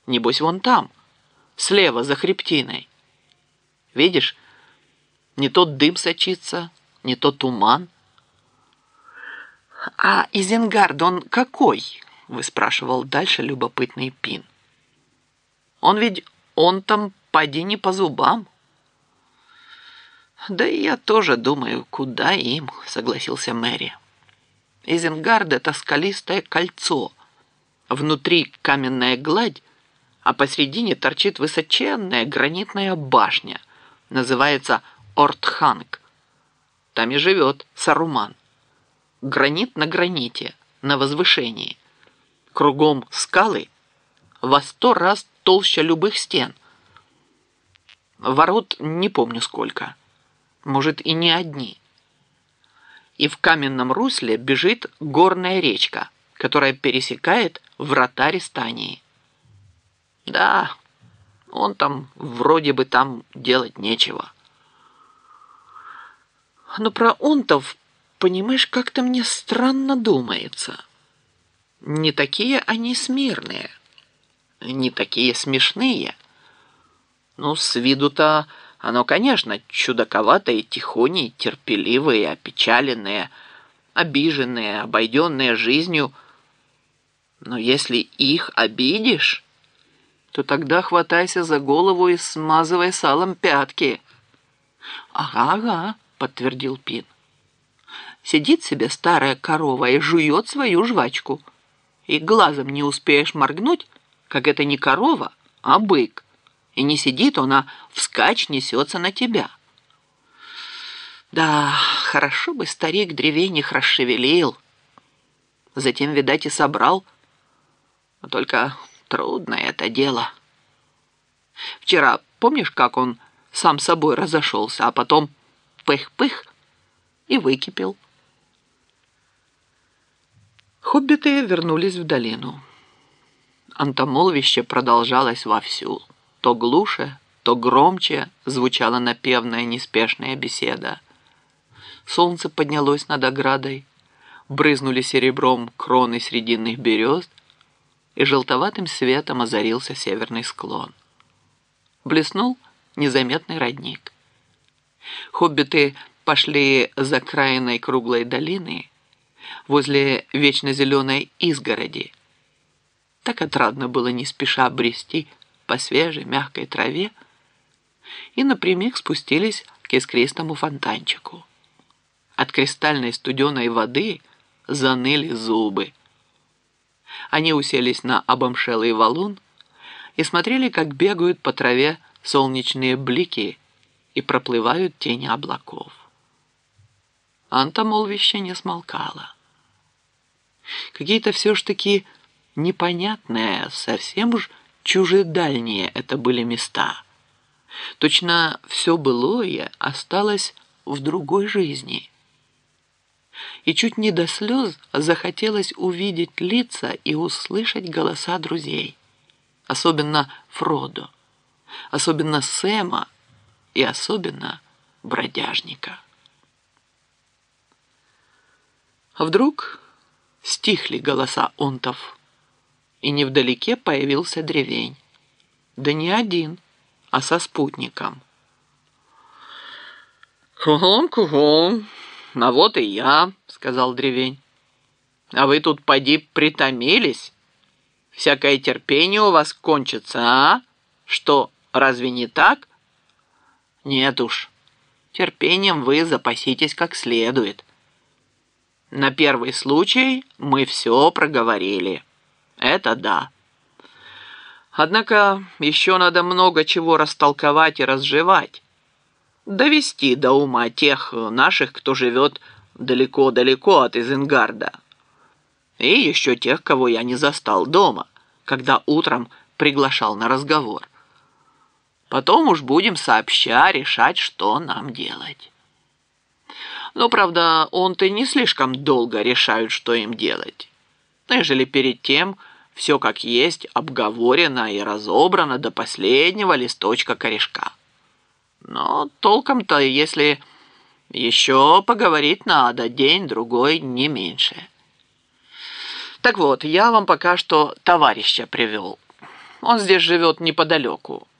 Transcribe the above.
Небось, вон там, слева, за хребтиной. Видишь, не то дым сочится, не то туман. «А Изенгард, он какой?» — выспрашивал дальше любопытный Пин. Он там поди не по зубам». «Да и я тоже думаю, куда им», — согласился Мэри. «Изенгард — это скалистое кольцо. Внутри каменная гладь, а посредине торчит высоченная гранитная башня. Называется Ортханг. Там и живет Саруман. Гранит на граните, на возвышении. Кругом скалы, во 100 раз толще любых стен. Ворот не помню сколько. Может, и не одни. И в каменном русле бежит горная речка, которая пересекает врата Рестании. Да, он там вроде бы там делать нечего. Но про онтов, понимаешь, как-то мне странно думается. Не такие они смирные, не такие смешные. Ну, с виду-то оно, конечно, чудаковатое, тихоней, терпеливые, опечаленные, обиженные, обойденные жизнью. Но если их обидишь, то тогда хватайся за голову и смазывай салом пятки. «Ага», — подтвердил Пин. «Сидит себе старая корова и жует свою жвачку. И глазом не успеешь моргнуть, как это не корова, а бык. И не сидит он, а вскачь несется на тебя. Да, хорошо бы старик древень их расшевелил. Затем, видать, и собрал. Но только трудное это дело. Вчера, помнишь, как он сам собой разошелся, а потом пых-пых и выкипел?» Хоббиты вернулись в долину. Антомолвище продолжалось вовсю. То глуше, то громче звучала напевная неспешная беседа. Солнце поднялось над оградой, брызнули серебром кроны срединных берез, и желтоватым светом озарился северный склон. Блеснул незаметный родник. Хоббиты пошли за краиной круглой долины возле вечно зеленой изгороди. Так отрадно было не спеша брести по свежей мягкой траве, и напрямик спустились к искристому фонтанчику. От кристальной студеной воды заныли зубы. Они уселись на обомшелый валун и смотрели, как бегают по траве солнечные блики и проплывают тени облаков. Антомолвище не смолкало. Какие-то все ж таки непонятные, совсем уж чужедальние это были места. Точно все былое осталось в другой жизни. И чуть не до слез захотелось увидеть лица и услышать голоса друзей. Особенно Фродо, особенно Сэма и особенно бродяжника. Вдруг стихли голоса онтов, и невдалеке появился древень. Да не один, а со спутником. «Кругом, а вот и я», — сказал древень. «А вы тут поди притомились? Всякое терпение у вас кончится, а? Что, разве не так? Нет уж, терпением вы запаситесь как следует. На первый случай мы все проговорили. Это да. Однако еще надо много чего растолковать и разжевать. Довести до ума тех наших, кто живет далеко-далеко от Изенгарда. И еще тех, кого я не застал дома, когда утром приглашал на разговор. Потом уж будем сообща решать, что нам делать. Но, правда, он-то не слишком долго решают, что им делать. Ежели перед тем все как есть обговорено и разобрано до последнего листочка корешка. Но толком-то, если еще поговорить надо, день-другой не меньше. Так вот, я вам пока что товарища привел. Он здесь живет неподалеку.